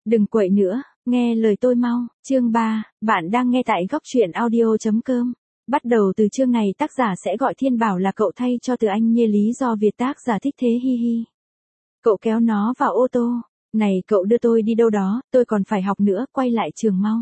Đừng quậy nữa, nghe lời tôi mau. Chương 3, bạn đang nghe tại góc truyện audio.com. Bắt đầu từ chương này tác giả sẽ gọi Thiên Bảo là cậu thay cho từ anh Nhê lý do Việt tác giả thích thế hi hi. Cậu kéo nó vào ô tô. Này cậu đưa tôi đi đâu đó, tôi còn phải học nữa, quay lại trường mau.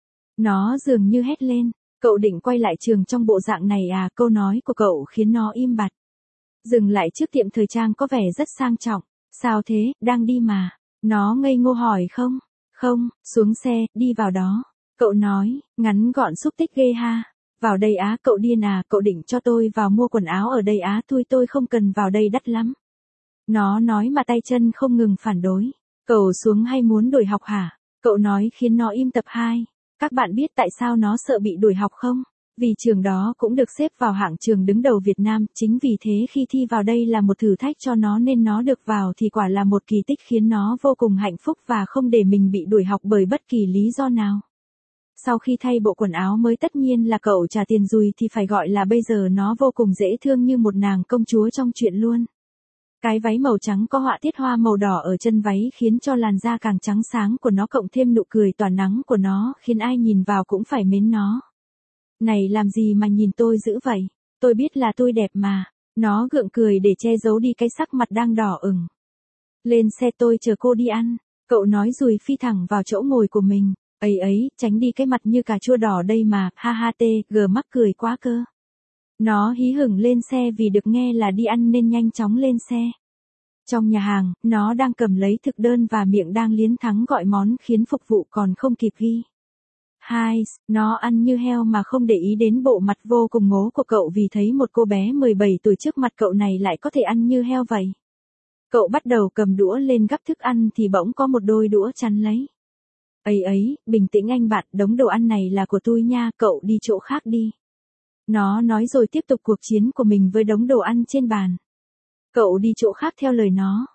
Nó dường như hét lên, cậu định quay lại trường trong bộ dạng này à? Câu nói của cậu khiến nó im bặt. Dừng lại trước tiệm thời trang có vẻ rất sang trọng. Sao thế, đang đi mà. Nó ngây ngô hỏi không? Không, xuống xe, đi vào đó. Cậu nói, ngắn gọn xúc tích ghê ha. Vào đây á, cậu điên à, cậu định cho tôi vào mua quần áo ở đây á? Thôi tôi không cần vào đây, đắt lắm. Nó nói mà tay chân không ngừng phản đối. Cậu xuống hay muốn đuổi học hả? Cậu nói khiến nó im tập 2. Các bạn biết tại sao nó sợ bị đuổi học không? Vì trường đó cũng được xếp vào hạng trường đứng đầu Việt Nam, chính vì thế khi thi vào đây là một thử thách cho nó nên nó được vào thì quả là một kỳ tích khiến nó vô cùng hạnh phúc và không để mình bị đuổi học bởi bất kỳ lý do nào. Sau khi thay bộ quần áo mới tất nhiên là cậu trả tiền dùi thì phải gọi là bây giờ nó vô cùng dễ thương như một nàng công chúa trong truyện luôn. Cái váy màu trắng có họa tiết hoa màu đỏ ở chân váy khiến cho làn da càng trắng sáng của nó cộng thêm nụ cười tỏa nắng của nó khiến ai nhìn vào cũng phải mến nó. Này làm gì mà nhìn tôi dữ vậy? Tôi biết là tôi đẹp mà. Nó gượng cười để che giấu đi cái sắc mặt đang đỏ ửng. Lên xe tôi chờ cô đi ăn. Cậu nói rồi phi thẳng vào chỗ ngồi của mình. Ấy ấy, tránh đi cái mặt như cà chua đỏ đây mà, ha ha tê, gờ mắc cười quá cơ. Nó hí hửng lên xe vì được nghe là đi ăn nên nhanh chóng lên xe. Trong nhà hàng, nó đang cầm lấy thực đơn và miệng đang liến thắng gọi món khiến phục vụ còn không kịp ghi. Hai, nó ăn như heo mà không để ý đến bộ mặt vô cùng ngố của cậu vì thấy một cô bé 17 tuổi trước mặt cậu này lại có thể ăn như heo vậy. Cậu bắt đầu cầm đũa lên gắp thức ăn thì bỗng có một đôi đũa chắn lấy. Ấy ấy, bình tĩnh anh bạn, đống đồ ăn này là của tôi nha, cậu đi chỗ khác đi. Nó nói rồi tiếp tục cuộc chiến của mình với đống đồ ăn trên bàn. Cậu đi chỗ khác theo lời nó.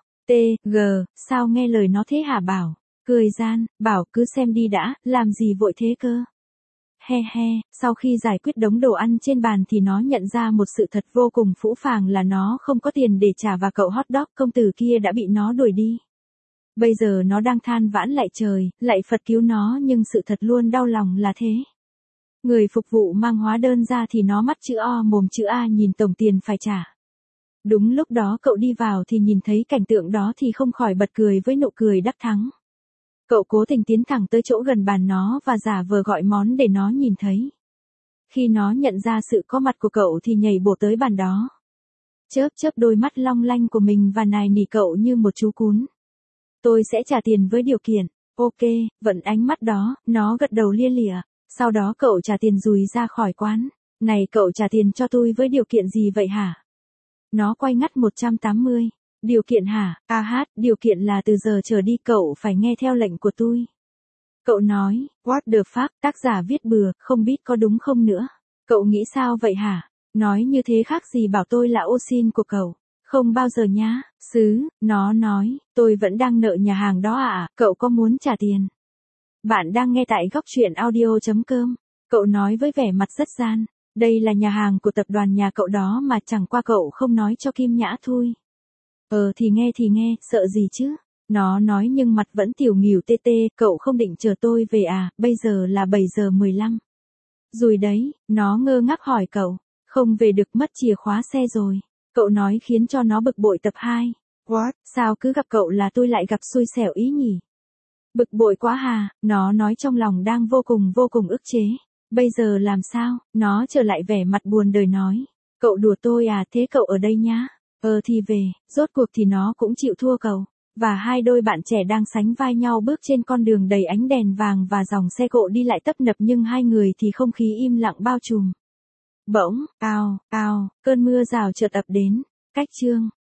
Sao nghe lời nó thế hả Bảo? Cười gian, Bảo cứ xem đi đã, làm gì vội thế cơ? He he, sau khi giải quyết đống đồ ăn trên bàn thì nó nhận ra một sự thật vô cùng phũ phàng là nó không có tiền để trả và cậu hot dog công tử kia đã bị nó đuổi đi. Bây giờ nó đang than vãn lại trời, lại Phật cứu nó nhưng sự thật luôn đau lòng là thế. Người phục vụ mang hóa đơn ra thì nó mắt chữ O mồm chữ A nhìn tổng tiền phải trả. Đúng lúc đó cậu đi vào thì nhìn thấy cảnh tượng đó thì không khỏi bật cười với nụ cười đắc thắng. Cậu cố tình tiến thẳng tới chỗ gần bàn nó và giả vờ gọi món để nó nhìn thấy. Khi nó nhận ra sự có mặt của cậu thì nhảy bổ tới bàn đó. Chớp chớp đôi mắt long lanh của mình và nài nỉ cậu như một chú cún. Tôi sẽ trả tiền với điều kiện. Ok, vận ánh mắt đó, nó gật đầu lia lịa. Sau đó cậu trả tiền dùi ra khỏi quán. Này cậu trả tiền cho tôi với điều kiện gì vậy hả? Nó quay ngắt 180. Điều kiện hả? Điều kiện là từ giờ trở đi cậu phải nghe theo lệnh của tôi. Cậu nói, what the fuck, tác giả viết bừa, không biết có đúng không nữa. Cậu nghĩ sao vậy hả? Nói như thế khác gì bảo tôi là ô xin của cậu. Không bao giờ nhá, nó nói, tôi vẫn đang nợ nhà hàng đó à, cậu có muốn trả tiền? Bạn đang nghe tại góc truyện audio.com. Cậu nói với vẻ mặt rất gian. Đây là nhà hàng của tập đoàn nhà cậu đó mà chẳng qua cậu không nói cho Kim Nhã thôi. Thì nghe, sợ gì chứ? Nó nói nhưng mặt vẫn tiểu nghỉu tê tê, cậu không định chờ tôi về à, bây giờ là 7 giờ 15. Rồi đấy, nó ngơ ngác hỏi cậu, không về được mất chìa khóa xe rồi. Cậu nói khiến cho nó bực bội tập 2. What, sao cứ gặp cậu là tôi lại gặp xui xẻo ý nhỉ? Bực bội quá hà, nó nói trong lòng đang vô cùng ức chế. Bây giờ làm sao? Nó trở lại vẻ mặt buồn đời nói. Cậu đùa tôi à, thế cậu ở đây nhá. Thì về, rốt cuộc thì nó cũng chịu thua cậu. Và hai đôi bạn trẻ đang sánh vai nhau bước trên con đường đầy ánh đèn vàng và dòng xe cộ đi lại tấp nập nhưng hai người thì không khí im lặng bao trùm. Bỗng, cơn mưa rào chợt ập đến. Cách chương.